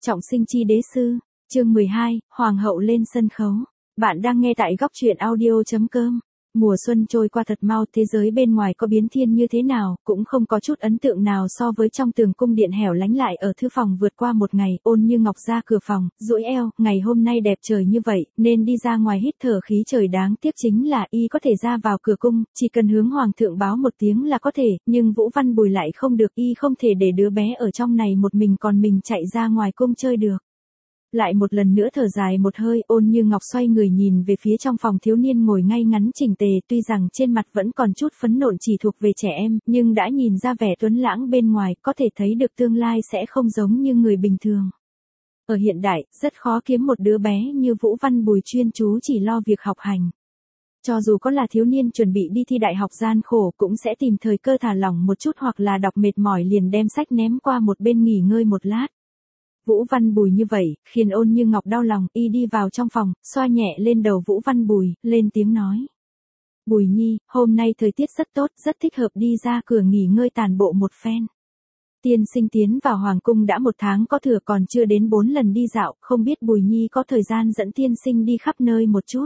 Trọng sinh chi đế sư, chương 12, Hoàng hậu lên sân khấu. Bạn đang nghe tại góc truyện audio.com. Mùa xuân trôi qua thật mau, thế giới bên ngoài có biến thiên như thế nào, cũng không có chút ấn tượng nào so với trong tường cung điện hẻo lánh lại ở thư phòng vượt qua một ngày. Ôn Như Ngọc ra cửa phòng, duỗi eo, ngày hôm nay đẹp trời như vậy, nên đi ra ngoài hít thở khí trời, đáng tiếc chính là y có thể ra vào cửa cung, chỉ cần hướng hoàng thượng báo một tiếng là có thể, nhưng Vũ Văn Bùi lại không được, y không thể để đứa bé ở trong này một mình còn mình chạy ra ngoài cung chơi được. Lại một lần nữa thở dài một hơi, Ôn Như Ngọc xoay người nhìn về phía trong phòng thiếu niên ngồi ngay ngắn chỉnh tề, tuy rằng trên mặt vẫn còn chút phấn nộn chỉ thuộc về trẻ em, nhưng đã nhìn ra vẻ tuấn lãng bên ngoài, có thể thấy được tương lai sẽ không giống như người bình thường. Ở hiện đại, rất khó kiếm một đứa bé như Vũ Văn Bùi chuyên chú chỉ lo việc học hành. Cho dù có là thiếu niên chuẩn bị đi thi đại học gian khổ cũng sẽ tìm thời cơ thả lỏng một chút, hoặc là đọc mệt mỏi liền đem sách ném qua một bên nghỉ ngơi một lát. Vũ Văn Bùi như vậy, khiến Ôn Như Ngọc đau lòng, y đi vào trong phòng, xoa nhẹ lên đầu Vũ Văn Bùi, lên tiếng nói. Bùi Nhi, hôm nay thời tiết rất tốt, rất thích hợp đi ra cửa nghỉ ngơi tàn bộ một phen. Tiên sinh tiến vào hoàng cung đã 1 tháng có thừa, còn chưa đến 4 lần đi dạo, không biết Bùi Nhi có thời gian dẫn tiên sinh đi khắp nơi một chút.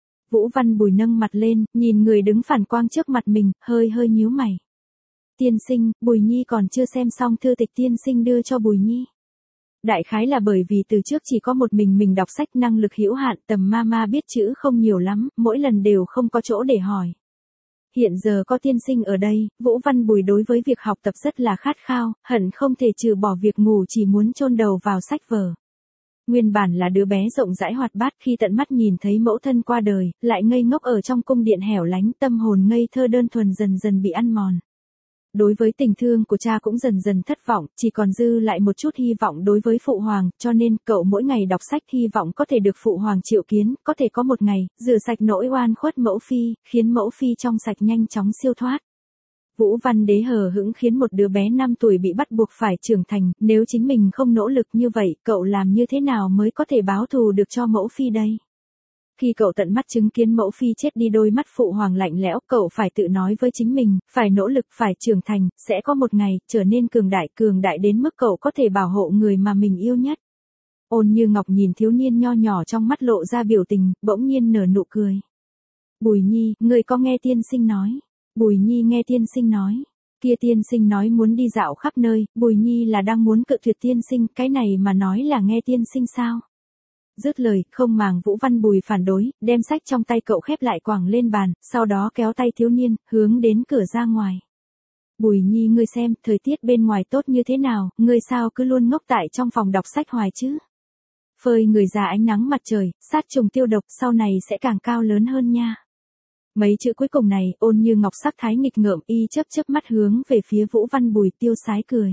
Vũ Văn Bùi nâng mặt lên, nhìn người đứng phản quang trước mặt mình, hơi nhíu mày. Tiên sinh, Bùi Nhi còn chưa xem xong thư tịch tiên sinh đưa cho Bùi Nhi. Đại khái là bởi vì từ trước chỉ có một mình đọc sách, năng lực hữu hạn, tầm ma biết chữ không nhiều lắm, mỗi lần đều không có chỗ để hỏi. Hiện giờ có tiên sinh ở đây, Vũ Văn Bùi đối với việc học tập rất là khát khao, hận không thể trừ bỏ việc ngủ chỉ muốn chôn đầu vào sách vở. Nguyên bản là đứa bé rộng rãi hoạt bát, khi tận mắt nhìn thấy mẫu thân qua đời, lại ngây ngốc ở trong cung điện hẻo lánh, tâm hồn ngây thơ đơn thuần dần bị ăn mòn. Đối với tình thương của cha cũng dần thất vọng, chỉ còn dư lại một chút hy vọng đối với phụ hoàng, cho nên cậu mỗi ngày đọc sách hy vọng có thể được phụ hoàng triệu kiến, có thể có một ngày, rửa sạch nỗi oan khuất mẫu phi, khiến mẫu phi trong sạch nhanh chóng siêu thoát. Vũ Văn Đế hờ hững khiến một đứa bé 5 tuổi bị bắt buộc phải trưởng thành, nếu chính mình không nỗ lực như vậy, cậu làm như thế nào mới có thể báo thù được cho mẫu phi đây? Khi cậu tận mắt chứng kiến mẫu phi chết đi, đôi mắt phụ hoàng lạnh lẽo, cậu phải tự nói với chính mình, phải nỗ lực, phải trưởng thành, sẽ có một ngày, trở nên cường đại đến mức cậu có thể bảo hộ người mà mình yêu nhất. Ôn Như Ngọc nhìn thiếu niên nho nhỏ trong mắt lộ ra biểu tình, bỗng nhiên nở nụ cười. Bùi Nhi, người có nghe tiên sinh nói? Bùi Nhi nghe tiên sinh nói. Kia tiên sinh nói muốn đi dạo khắp nơi, Bùi Nhi là đang muốn cự tuyệt tiên sinh, cái này mà nói là nghe tiên sinh sao? Dứt lời, không màng Vũ Văn Bùi phản đối, đem sách trong tay cậu khép lại quẳng lên bàn, sau đó kéo tay thiếu niên, hướng đến cửa ra ngoài. Bùi Nhi, ngươi xem, thời tiết bên ngoài tốt như thế nào, ngươi sao cứ luôn ngốc tại trong phòng đọc sách hoài chứ? Phơi người ra ánh nắng mặt trời, sát trùng tiêu độc, sau này sẽ càng cao lớn hơn nha. Mấy chữ cuối cùng này, Ôn Như Ngọc sắc thái nghịch ngợm, y chớp mắt hướng về phía Vũ Văn Bùi, tiêu sái cười.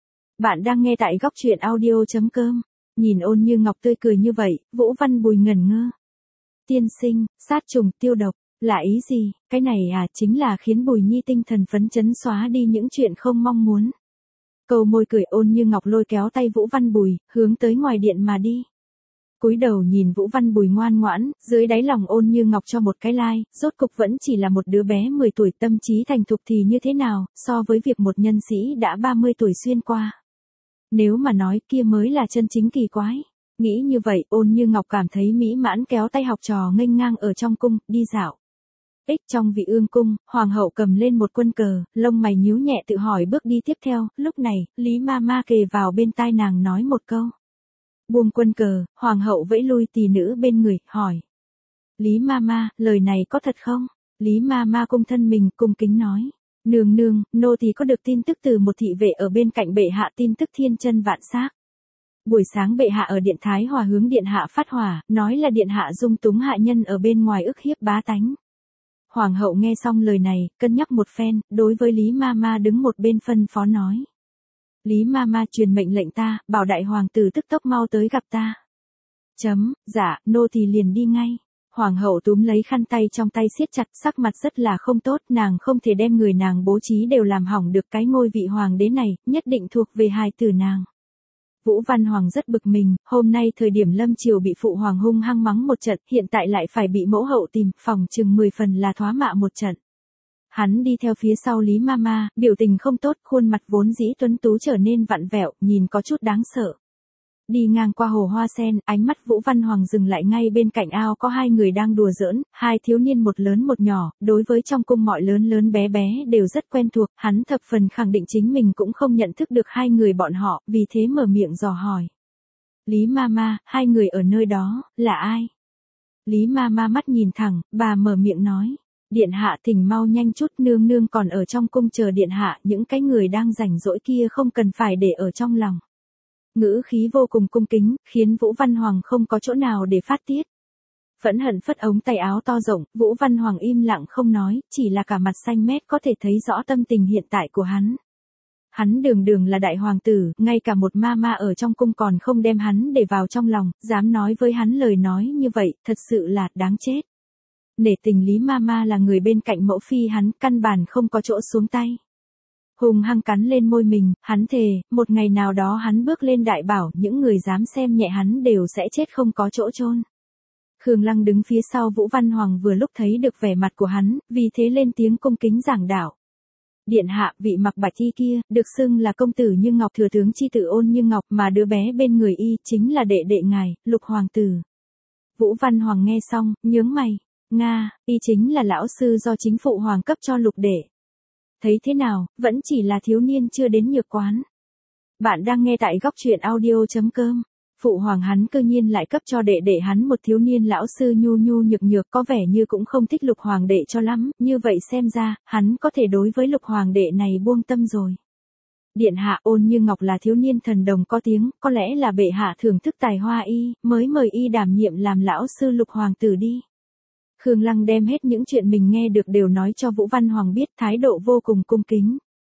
Bạn đang nghe tại góc truyện audio.com. Nhìn Ôn Như Ngọc tươi cười như vậy, Vũ Văn Bùi ngẩn ngơ. Tiên sinh, sát trùng tiêu độc, là ý gì? Cái này à, chính là khiến Bùi Nhi tinh thần phấn chấn, xóa đi những chuyện không mong muốn. Câu môi cười, Ôn Như Ngọc lôi kéo tay Vũ Văn Bùi, hướng tới ngoài điện mà đi. Cúi đầu nhìn Vũ Văn Bùi ngoan ngoãn, dưới đáy lòng Ôn Như Ngọc cho một cái like, rốt cục vẫn chỉ là một đứa bé 10 tuổi, tâm trí thành thục thì như thế nào, so với việc một nhân sĩ đã 30 tuổi xuyên qua. Nếu mà nói kia mới là chân chính kỳ quái. Nghĩ như vậy, Ôn Như Ngọc cảm thấy mỹ mãn, kéo tay học trò nghênh ngang ở trong cung, đi dạo. Trong Vị Ương cung, hoàng hậu cầm lên một quân cờ, lông mày nhíu nhẹ tự hỏi bước đi tiếp theo, lúc này, Lý Mama kề vào bên tai nàng nói một câu. Buông quân cờ, hoàng hậu vẫy lui tỳ nữ bên người, hỏi. Lý Mama, lời này có thật không? Lý Mama cung thân mình, cung kính nói. Nương, nô tỳ có được tin tức từ một thị vệ ở bên cạnh bệ hạ, tin tức thiên chân vạn xác. Buổi sáng bệ hạ ở điện Thái Hòa hướng điện hạ phát hỏa, nói là điện hạ dung túng hạ nhân ở bên ngoài ức hiếp bá tánh. Hoàng hậu nghe xong lời này, cân nhắc một phen, đối với Lý Mama đứng một bên phân phó nói. Lý Mama truyền mệnh lệnh ta, bảo đại hoàng tử tức tốc mau tới gặp ta. Dạ, nô tỳ liền đi ngay. Hoàng hậu túm lấy khăn tay trong tay siết chặt, sắc mặt rất là không tốt, nàng không thể đem người nàng bố trí đều làm hỏng được, cái ngôi vị hoàng đế này, nhất định thuộc về hài tử nàng. Vũ Văn Hoàng rất bực mình, hôm nay thời điểm lâm triều bị phụ hoàng hung hăng mắng một trận, hiện tại lại phải bị mẫu hậu tìm, phòng chừng 10 phần là thoá mạ một trận. Hắn đi theo phía sau Lý Mama, biểu tình không tốt, khuôn mặt vốn dĩ tuấn tú trở nên vặn vẹo, nhìn có chút đáng sợ. Đi ngang qua hồ hoa sen, ánh mắt Vũ Văn Hoàng dừng lại ngay bên cạnh ao có hai người đang đùa giỡn, hai thiếu niên một lớn một nhỏ, đối với trong cung mọi lớn lớn bé bé đều rất quen thuộc, hắn thập phần khẳng định chính mình cũng không nhận thức được hai người bọn họ, vì thế mở miệng dò hỏi. Lý Mama, hai người ở nơi đó, là ai? Lý Mama mắt nhìn thẳng, bà mở miệng nói. Điện hạ thỉnh mau nhanh chút, nương nương còn ở trong cung chờ điện hạ, những cái người đang rảnh rỗi kia không cần phải để ở trong lòng. Ngữ khí vô cùng cung kính, khiến Vũ Văn Hoàng không có chỗ nào để phát tiết. Phẫn hận phất ống tay áo to rộng, Vũ Văn Hoàng im lặng không nói, chỉ là cả mặt xanh mét có thể thấy rõ tâm tình hiện tại của hắn. Hắn đường đường là đại hoàng tử, ngay cả một ma ở trong cung còn không đem hắn để vào trong lòng, dám nói với hắn lời nói như vậy, thật sự là đáng chết. Nể tình Lý Mama là người bên cạnh mẫu phi hắn, căn bản không có chỗ xuống tay. Hùng hăng cắn lên môi mình, hắn thề, một ngày nào đó hắn bước lên đại bảo, những người dám xem nhẹ hắn đều sẽ chết không có chỗ chôn. Khương Lăng đứng phía sau Vũ Văn Hoàng vừa lúc thấy được vẻ mặt của hắn, vì thế lên tiếng cung kính giảng đạo. Điện hạ, vị mặc bạch y kia, được xưng là công tử Như Ngọc, thừa tướng chi tử Ôn Như Ngọc, mà đứa bé bên người y chính là đệ đệ ngài, Lục hoàng tử. Vũ Văn Hoàng nghe xong, nhướng mày. Nga, y chính là lão sư do chính phụ hoàng cấp cho Lục đệ. Thấy thế nào, vẫn chỉ là thiếu niên chưa đến nhược quán. Bạn đang nghe tại góc truyện audio.com. Phụ hoàng hắn cơ nhiên lại cấp cho đệ đệ hắn một thiếu niên lão sư nhu nhu nhược nhược, có vẻ như cũng không thích Lục hoàng đệ cho lắm, như vậy xem ra, hắn có thể đối với Lục hoàng đệ này buông tâm rồi. Điện hạ, Ôn Như Ngọc là thiếu niên thần đồng có tiếng, có lẽ là bệ hạ thưởng thức tài hoa y, mới mời y đảm nhiệm làm lão sư Lục hoàng tử đi. Khương Lăng đem hết những chuyện mình nghe được đều nói cho Vũ Văn Hoàng biết, thái độ vô cùng cung kính.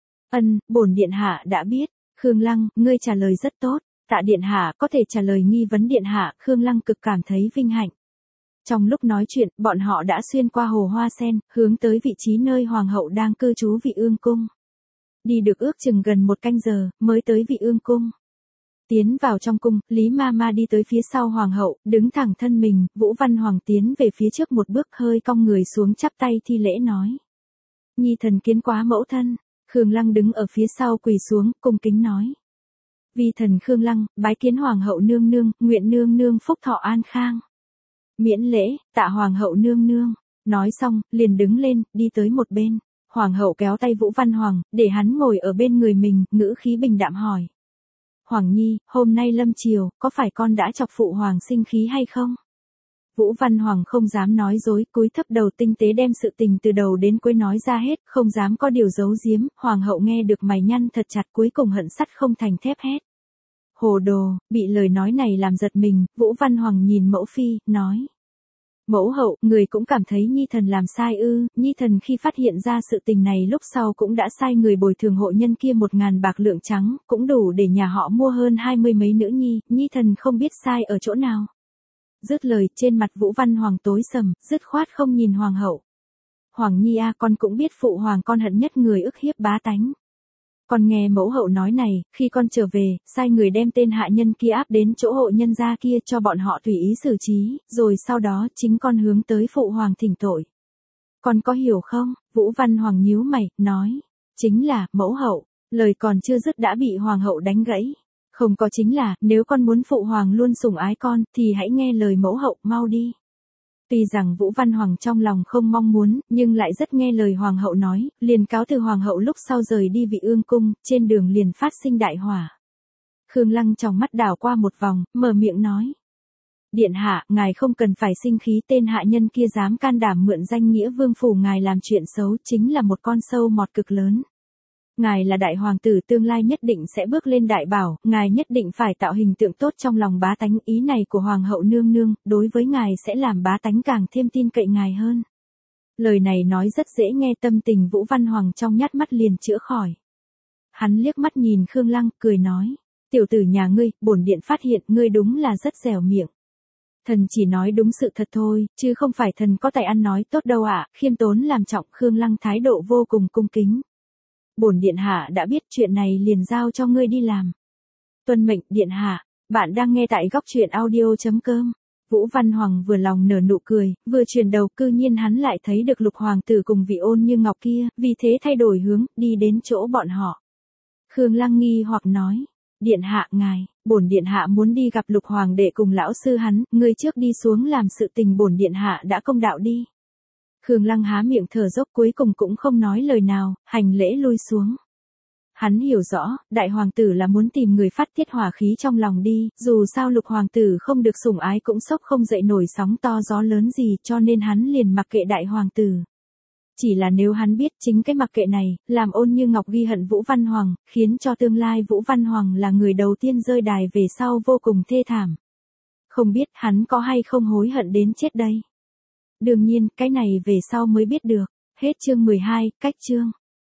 Bổn điện hạ đã biết. Khương Lăng, ngươi trả lời rất tốt. Tạ điện hạ có thể trả lời nghi vấn điện hạ, Khương Lăng cực cảm thấy vinh hạnh. Trong lúc nói chuyện, bọn họ đã xuyên qua hồ hoa sen, hướng tới vị trí nơi hoàng hậu đang cư trú Vị Ương cung. Đi được ước chừng gần 1 canh giờ, mới tới Vị Ương cung. Tiến vào trong cung, Lý Mama đi tới phía sau hoàng hậu, đứng thẳng thân mình, Vũ Văn Hoàng tiến về phía trước một bước, hơi cong người xuống chắp tay thi lễ nói. Nhi thần kiến quá mẫu thân. Khương Lăng đứng ở phía sau quỳ xuống, cung kính nói. Vi thần Khương Lăng, bái kiến hoàng hậu nương nương, nguyện nương nương phúc thọ an khang. Miễn lễ, tạ hoàng hậu nương nương. Nói xong, liền đứng lên, đi tới một bên. Hoàng hậu kéo tay Vũ Văn Hoàng, để hắn ngồi ở bên người mình, ngữ khí bình đạm hỏi. Hoàng nhi, hôm nay lâm chiều, có phải con đã chọc phụ hoàng sinh khí hay không? Vũ Văn Hoàng không dám nói dối, cúi thấp đầu tinh tế đem sự tình từ đầu đến cuối nói ra hết, không dám có điều giấu giếm. Hoàng hậu nghe được mày nhăn thật chặt, cuối cùng hận sắt không thành thép hét. Hồ đồ, bị lời nói này làm giật mình, Vũ Văn Hoàng nhìn mẫu phi, nói. Mẫu hậu, người cũng cảm thấy Nhi thần làm sai ư? Nhi thần khi phát hiện ra sự tình này lúc sau cũng đã sai người bồi thường hộ nhân kia 1.000 bạc lượng trắng, cũng đủ để nhà họ mua hơn 20 mấy nữ nhi, Nhi thần không biết sai ở chỗ nào. Dứt lời, trên mặt Vũ Văn Hoàng tối sầm, dứt khoát không nhìn hoàng hậu. Hoàng nhi a, con cũng biết phụ hoàng con hận nhất người ức hiếp bá tánh. Con nghe mẫu hậu nói này, khi con trở về, sai người đem tên hạ nhân kia áp đến chỗ hộ nhân gia kia cho bọn họ tùy ý xử trí, rồi sau đó chính con hướng tới phụ hoàng thỉnh tội. Con có hiểu không? Vũ Văn Hoàng nhíu mày, nói. Chính là, mẫu hậu, lời còn chưa dứt đã bị hoàng hậu đánh gãy. Không có chính là, nếu con muốn phụ hoàng luôn sủng ái con, thì hãy nghe lời mẫu hậu, mau đi. Tuy rằng Vũ Văn Hoàng trong lòng không mong muốn, nhưng lại rất nghe lời hoàng hậu nói, liền cáo từ hoàng hậu lúc sau rời đi Vị Ương cung, trên đường liền phát sinh đại hỏa. Khương Lăng trong mắt đảo qua một vòng, mở miệng nói. Điện hạ, ngài không cần phải sinh khí, tên hạ nhân kia dám can đảm mượn danh nghĩa vương phủ ngài làm chuyện xấu, chính là một con sâu mọt cực lớn. Ngài là đại hoàng tử tương lai nhất định sẽ bước lên đại bảo, ngài nhất định phải tạo hình tượng tốt trong lòng bá tánh, ý này của hoàng hậu nương nương, đối với ngài sẽ làm bá tánh càng thêm tin cậy ngài hơn. Lời này nói rất dễ nghe, tâm tình Vũ Văn Hoàng trong nhát mắt liền chữa khỏi. Hắn liếc mắt nhìn Khương Lăng, cười nói, tiểu tử nhà ngươi, bổn điện phát hiện ngươi đúng là rất dẻo miệng. Thần chỉ nói đúng sự thật thôi, chứ không phải thần có tài ăn nói tốt đâu ạ. Khiêm tốn làm trọng. Khương Lăng thái độ vô cùng cung kính. Bổn điện hạ đã biết, chuyện này liền giao cho ngươi đi làm. Tuân mệnh điện hạ. Bạn đang nghe tại góc truyện audio.com. Vũ Văn Hoàng vừa lòng nở nụ cười, vừa chuyển đầu, cư nhiên hắn lại thấy được Lục hoàng tử cùng vị Ôn Như Ngọc kia, vì thế thay đổi hướng, đi đến chỗ bọn họ. Khương Lăng nghi hoặc nói, điện hạ ngài, bổn điện hạ muốn đi gặp Lục hoàng đệ cùng lão sư hắn, ngươi trước đi xuống làm sự tình, bổn điện hạ đã công đạo đi. Khương Lăng há miệng thở dốc, cuối cùng cũng không nói lời nào, hành lễ lui xuống. Hắn hiểu rõ, đại hoàng tử là muốn tìm người phát tiết hỏa khí trong lòng đi, dù sao Lục hoàng tử không được sủng ái cũng sốc không dậy nổi sóng to gió lớn gì, cho nên hắn liền mặc kệ đại hoàng tử. Chỉ là nếu hắn biết chính cái mặc kệ này, làm Ôn Như Ngọc ghi hận Vũ Văn Hoàng, khiến cho tương lai Vũ Văn Hoàng là người đầu tiên rơi đài về sau vô cùng thê thảm. Không biết hắn có hay không hối hận đến chết đây. Đương nhiên, cái này về sau mới biết được. Hết chương 12, cách chương.